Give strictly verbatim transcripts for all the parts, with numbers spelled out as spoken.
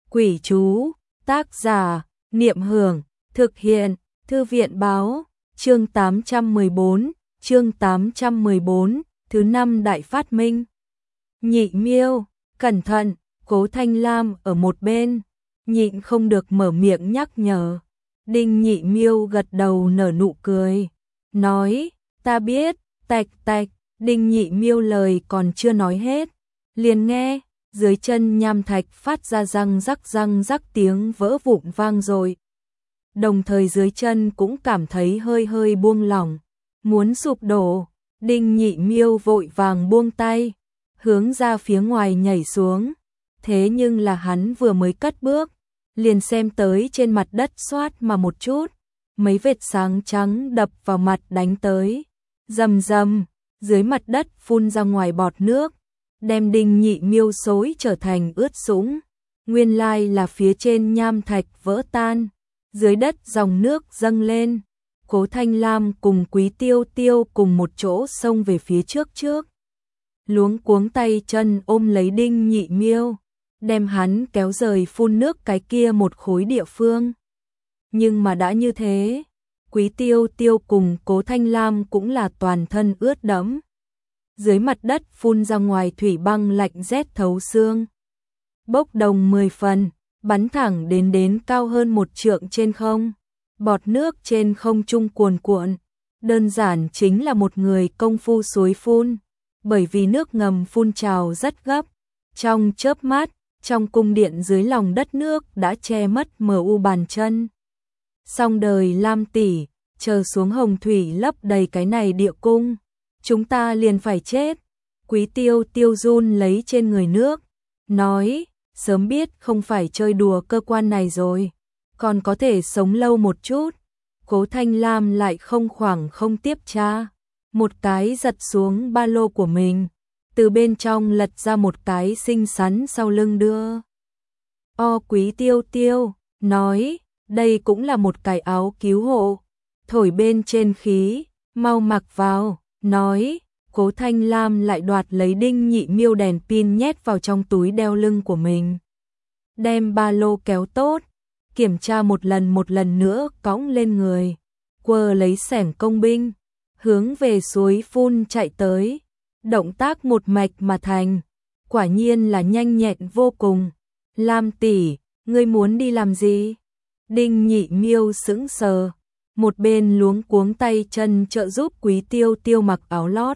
Quỷ chú, tác giả, Niệm Hưởng, thực hiện, Thư viện báo, chương tám trăm mười bốn, chương tám trăm mười bốn, thứ năm đại phát minh. Nhị Miêu, cẩn thận, Cố Thanh Lam ở một bên, nhịn không được mở miệng nhắc nhở. Đinh Nhị Miêu gật đầu nở nụ cười, nói, ta biết, tạch tạch. Đinh Nhị Miêu lời còn chưa nói hết, liền nghe dưới chân nham thạch phát ra răng rắc răng rắc tiếng vỡ vụn vang rồi. Đồng thời dưới chân cũng cảm thấy hơi hơi buông lỏng, muốn sụp đổ. Đinh Nhị Miêu vội vàng buông tay, hướng ra phía ngoài nhảy xuống. Thế nhưng là hắn vừa mới cất bước, liền xem tới trên mặt đất xoát mà một chút, mấy vệt sáng trắng đập vào mặt đánh tới, rầm rầm. Dưới mặt đất phun ra ngoài bọt nước, đem Đinh Nhị Miêu xối trở thành ướt sũng. Nguyên lai là phía trên nham thạch vỡ tan, dưới đất dòng nước dâng lên. Cố Thanh Lam cùng Quý Tiêu Tiêu cùng một chỗ xông về phía trước trước. Luống cuống tay chân ôm lấy Đinh Nhị Miêu, đem hắn kéo rời phun nước cái kia một khối địa phương. Nhưng mà đã như thế, Quý Tiêu Tiêu cùng Cố Thanh Lam cũng là toàn thân ướt đẫm. Dưới mặt đất phun ra ngoài thủy băng lạnh rét thấu xương. Bốc đồng mười phần, bắn thẳng đến đến cao hơn một trượng trên không. Bọt nước trên không trung cuồn cuộn, đơn giản chính là một người công phu suối phun. Bởi vì nước ngầm phun trào rất gấp, trong chớp mắt, trong cung điện dưới lòng đất nước đã che mất mờ u bàn chân. Xong đời Lam tỷ, chờ xuống hồng thủy lấp đầy cái này địa cung, chúng ta liền phải chết. Quý Tiêu Tiêu run lấy trên người nước, nói, sớm biết không phải chơi đùa cơ quan này rồi, còn có thể sống lâu một chút. Cố Thanh Lam lại không khoảng không tiếp tra, một cái giật xuống ba lô của mình, từ bên trong lật ra một cái xinh xắn sau lưng đưa. O Quý Tiêu Tiêu, nói, đây cũng là một cái áo cứu hộ, thổi bên trên khí, mau mặc vào, nói. Cố Thanh Lam lại đoạt lấy Đinh Nhị Miêu đèn pin nhét vào trong túi đeo lưng của mình. Đem ba lô kéo tốt, kiểm tra một lần một lần nữa cõng lên người, quơ lấy xẻng công binh, hướng về suối phun chạy tới. Động tác một mạch mà thành, quả nhiên là nhanh nhẹn vô cùng. Lam tỷ, ngươi muốn đi làm gì? Đinh Nhị Miêu sững sờ, một bên luống cuống tay chân trợ giúp Quý Tiêu Tiêu mặc áo lót.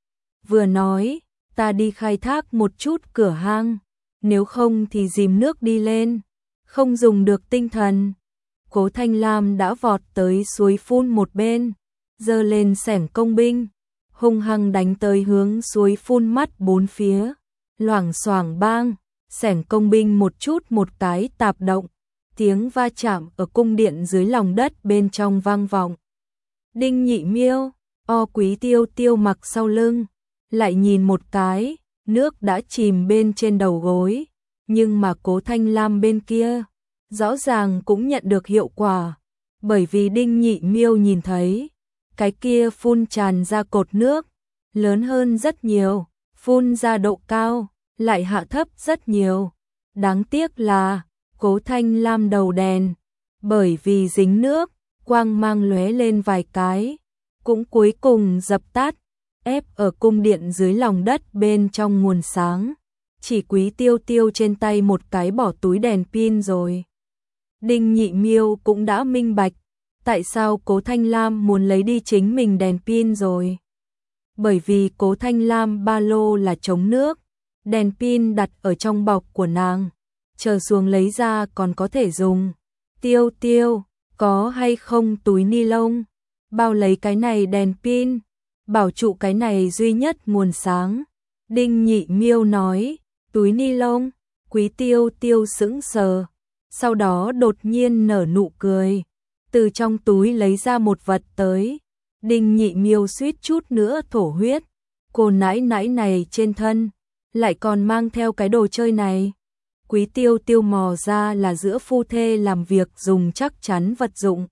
Vừa nói, ta đi khai thác một chút cửa hang, nếu không thì dìm nước đi lên, không dùng được tinh thần. Cố Thanh Lam đã vọt tới suối phun một bên, giơ lên xẻng công binh, hung hăng đánh tới hướng suối phun mắt bốn phía. Loảng xoảng bang, xẻng công binh một chút một cái tạp động, tiếng va chạm ở cung điện dưới lòng đất bên trong vang vọng. Đinh Nhị Miêu, O Quý Tiêu Tiêu mặc sau lưng, lại nhìn một cái, nước đã chìm bên trên đầu gối, nhưng mà Cố Thanh Lam bên kia, rõ ràng cũng nhận được hiệu quả, bởi vì Đinh Nhị Miêu nhìn thấy, cái kia phun tràn ra cột nước, lớn hơn rất nhiều, phun ra độ cao, lại hạ thấp rất nhiều. Đáng tiếc là, Cố Thanh Lam đầu đèn, bởi vì dính nước, quang mang lóe lên vài cái, cũng cuối cùng dập tắt, ép ở cung điện dưới lòng đất bên trong nguồn sáng. Chỉ Quý Tiêu Tiêu trên tay một cái bỏ túi đèn pin rồi. Đinh Nhị Miêu cũng đã minh bạch, tại sao Cố Thanh Lam muốn lấy đi chính mình đèn pin rồi. Bởi vì Cố Thanh Lam ba lô là chống nước, đèn pin đặt ở trong bọc của nàng, chờ xuống lấy ra còn có thể dùng. Tiêu Tiêu, có hay không túi ni lông, bao lấy cái này đèn pin, bảo trụ cái này duy nhất nguồn sáng. Đinh Nhị Miêu nói, túi ni lông. Quý Tiêu Tiêu sững sờ, sau đó đột nhiên nở nụ cười, từ trong túi lấy ra một vật tới. Đinh Nhị Miêu suýt chút nữa thổ huyết, cô nãi nãi này trên thân lại còn mang theo cái đồ chơi này. Quý Tiêu Tiêu mò ra là giữa phu thê làm việc dùng chắc chắn vật dụng.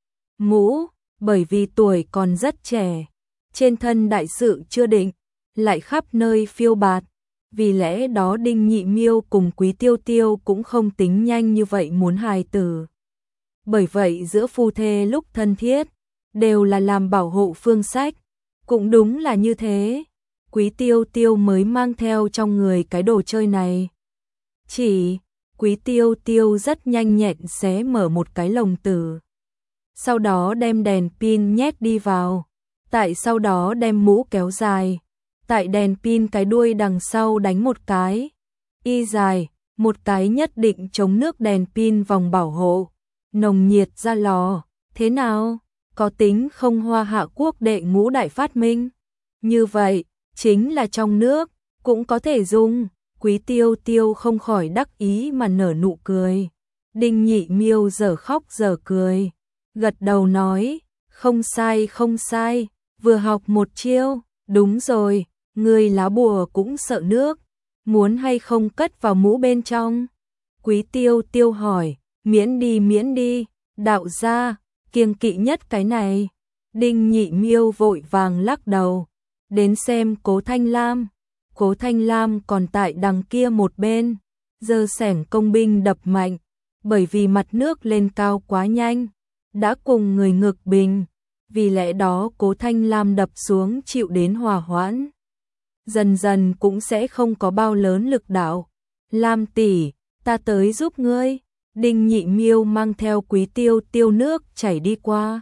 Mũ, bởi vì tuổi còn rất trẻ, trên thân đại sự chưa định, lại khắp nơi phiêu bạt, vì lẽ đó Đinh Nhị Miêu cùng Quý Tiêu Tiêu cũng không tính nhanh như vậy muốn hài tử. Bởi vậy giữa phu thê lúc thân thiết, đều là làm bảo hộ phương sách, cũng đúng là như thế. Quý Tiêu Tiêu mới mang theo trong người cái đồ chơi này. Chỉ, Quý Tiêu Tiêu rất nhanh nhẹn xé mở một cái lồng tử. Sau đó đem đèn pin nhét đi vào. Tại sau đó đem mũ kéo dài. Tại đèn pin cái đuôi đằng sau đánh một cái. Y dài, một cái nhất định chống nước đèn pin vòng bảo hộ. Nồng nhiệt ra lò. Thế nào? Có tính không Hoa Hạ quốc đệ ngũ đại phát minh? Như vậy, chính là trong nước, cũng có thể dùng. Quý Tiêu Tiêu không khỏi đắc ý mà nở nụ cười. Đinh Nhị Miêu giờ khóc giờ cười. Gật đầu nói, không sai không sai, vừa học một chiêu, đúng rồi, người lá bùa cũng sợ nước, muốn hay không cất vào mũ bên trong? Quý Tiêu Tiêu hỏi, miễn đi miễn đi, đạo gia, kiêng kỵ nhất cái này. Đinh Nhị Miêu vội vàng lắc đầu, đến xem Cố Thanh Lam. Cố Thanh Lam còn tại đằng kia một bên, giơ xẻng công binh đập mạnh, bởi vì mặt nước lên cao quá nhanh, đã cùng người ngược bình, vì lẽ đó Cố Thanh Lam đập xuống chịu đến hòa hoãn. Dần dần cũng sẽ không có bao lớn lực đạo. Lam tỷ, ta tới giúp ngươi. Đinh Nhị Miêu mang theo Quý Tiêu Tiêu nước chảy đi qua.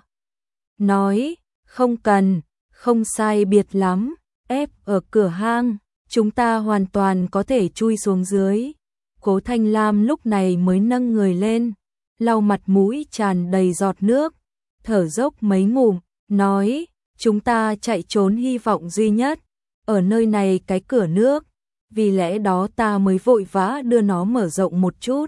Nói, không cần, không sai biệt lắm, ép ở cửa hang, chúng ta hoàn toàn có thể chui xuống dưới. Cố Thanh Lam lúc này mới nâng người lên, lau mặt mũi tràn đầy giọt nước, thở dốc mấy ngụm, nói, chúng ta chạy trốn hy vọng duy nhất, ở nơi này cái cửa nước, vì lẽ đó ta mới vội vã đưa nó mở rộng một chút.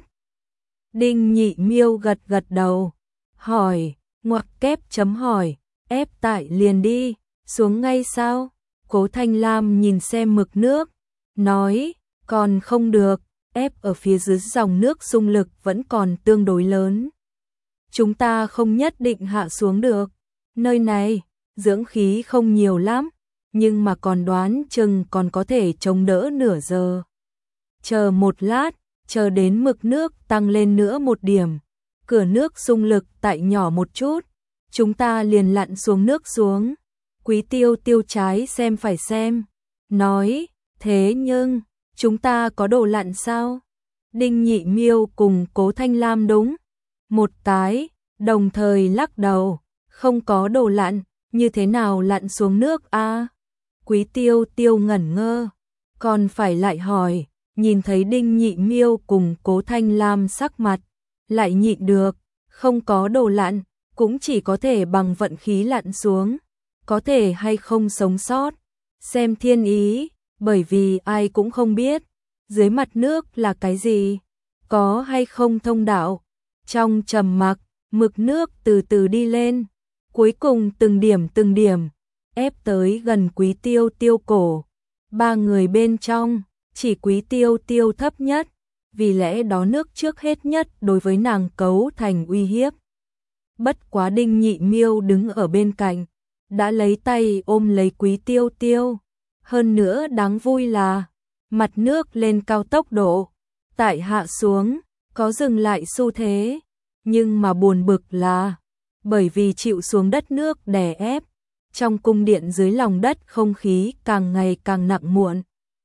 Đinh Nhị Miêu gật gật đầu, hỏi, ngoặc kép chấm hỏi, ép tại liền đi, xuống ngay sao? Cố Thanh Lam nhìn xem mực nước, nói, còn không được, ép ở phía dưới dòng nước xung lực vẫn còn tương đối lớn. Chúng ta không nhất định hạ xuống được, nơi này, dưỡng khí không nhiều lắm, nhưng mà còn đoán chừng còn có thể chống đỡ nửa giờ. Chờ một lát, chờ đến mực nước tăng lên nữa một điểm, cửa nước xung lực tại nhỏ một chút, chúng ta liền lặn xuống nước xuống. Quý Tiêu Tiêu trái xem phải xem, nói, thế nhưng, chúng ta có đồ lặn sao? Đinh Nhị Miêu cùng Cố Thanh Lam đúng một cái, đồng thời lắc đầu, không có đồ lặn, như thế nào lặn xuống nước a? À? Quý Tiêu Tiêu ngẩn ngơ, còn phải lại hỏi, nhìn thấy Đinh Nhị Miêu cùng Cố Thanh Lam sắc mặt, lại nhịn được, không có đồ lặn, cũng chỉ có thể bằng vận khí lặn xuống, có thể hay không sống sót, xem thiên ý, bởi vì ai cũng không biết, dưới mặt nước là cái gì, có hay không thông đạo. Trong trầm mặc, mực nước từ từ đi lên, cuối cùng từng điểm từng điểm, ép tới gần Quý Tiêu Tiêu cổ. Ba người bên trong, chỉ Quý Tiêu Tiêu thấp nhất, vì lẽ đó nước trước hết nhất đối với nàng cấu thành uy hiếp. Bất quá Đinh Nhị Miêu đứng ở bên cạnh, đã lấy tay ôm lấy Quý Tiêu Tiêu. Hơn nữa đáng vui là, mặt nước lên cao tốc độ, tại hạ xuống, có dừng lại xu thế, nhưng mà buồn bực là, bởi vì chịu xuống đất nước đè ép, trong cung điện dưới lòng đất không khí càng ngày càng nặng muộn.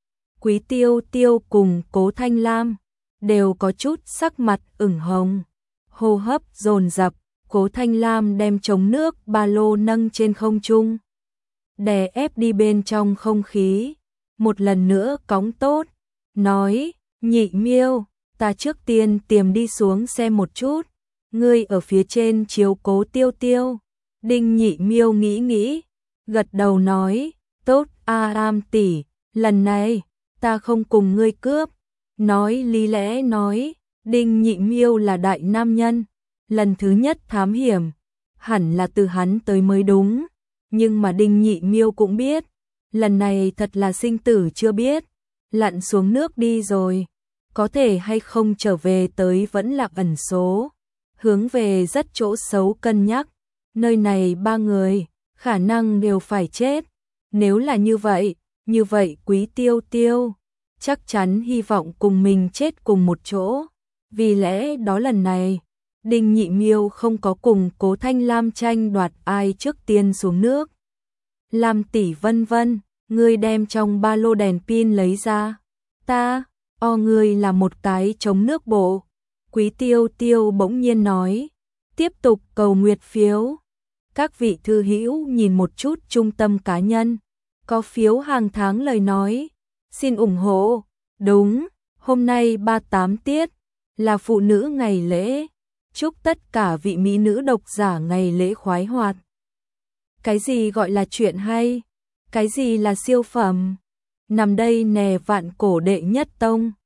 Quý Tiêu Tiêu cùng Cố Thanh Lam đều có chút sắc mặt ửng hồng, hô hấp dồn dập. Cố Thanh Lam đem chống nước ba lô nâng trên không trung, đè ép đi bên trong không khí, một lần nữa cõng tốt, nói, Nhị Miêu, ta trước tiên tiềm đi xuống xem một chút, ngươi ở phía trên chiếu cố Tiêu Tiêu. Đinh Nhị Miêu nghĩ nghĩ, gật đầu nói, tốt a Lam tỷ, lần này, ta không cùng ngươi cướp. Nói lý lẽ nói, Đinh Nhị Miêu là đại nam nhân, lần thứ nhất thám hiểm, hẳn là từ hắn tới mới đúng, nhưng mà Đinh Nhị Miêu cũng biết, lần này thật là sinh tử chưa biết, lặn xuống nước đi rồi, có thể hay không trở về tới vẫn là ẩn số, hướng về rất chỗ xấu cân nhắc, nơi này ba người, khả năng đều phải chết, nếu là như vậy, như vậy Quý Tiêu Tiêu, chắc chắn hy vọng cùng mình chết cùng một chỗ. Vì lẽ đó lần này, Đinh Nhị Miêu không có cùng Cố Thanh Lam tranh đoạt ai trước tiên xuống nước. Lam tỷ vân vân, ngươi đem trong ba lô đèn pin lấy ra. Ta, o ngươi là một cái chống nước bộ. Quý Tiêu Tiêu bỗng nhiên nói, tiếp tục cầu nguyệt phiếu. Các vị thư hữu nhìn một chút trung tâm cá nhân, có phiếu hàng tháng lời nói, xin ủng hộ. Đúng, hôm nay ba mươi tám tiết, là phụ nữ ngày lễ. Chúc tất cả vị mỹ nữ độc giả ngày lễ khoái hoạt. Cái gì gọi là chuyện hay? Cái gì là siêu phẩm? Nằm đây nè vạn cổ đệ nhất tông.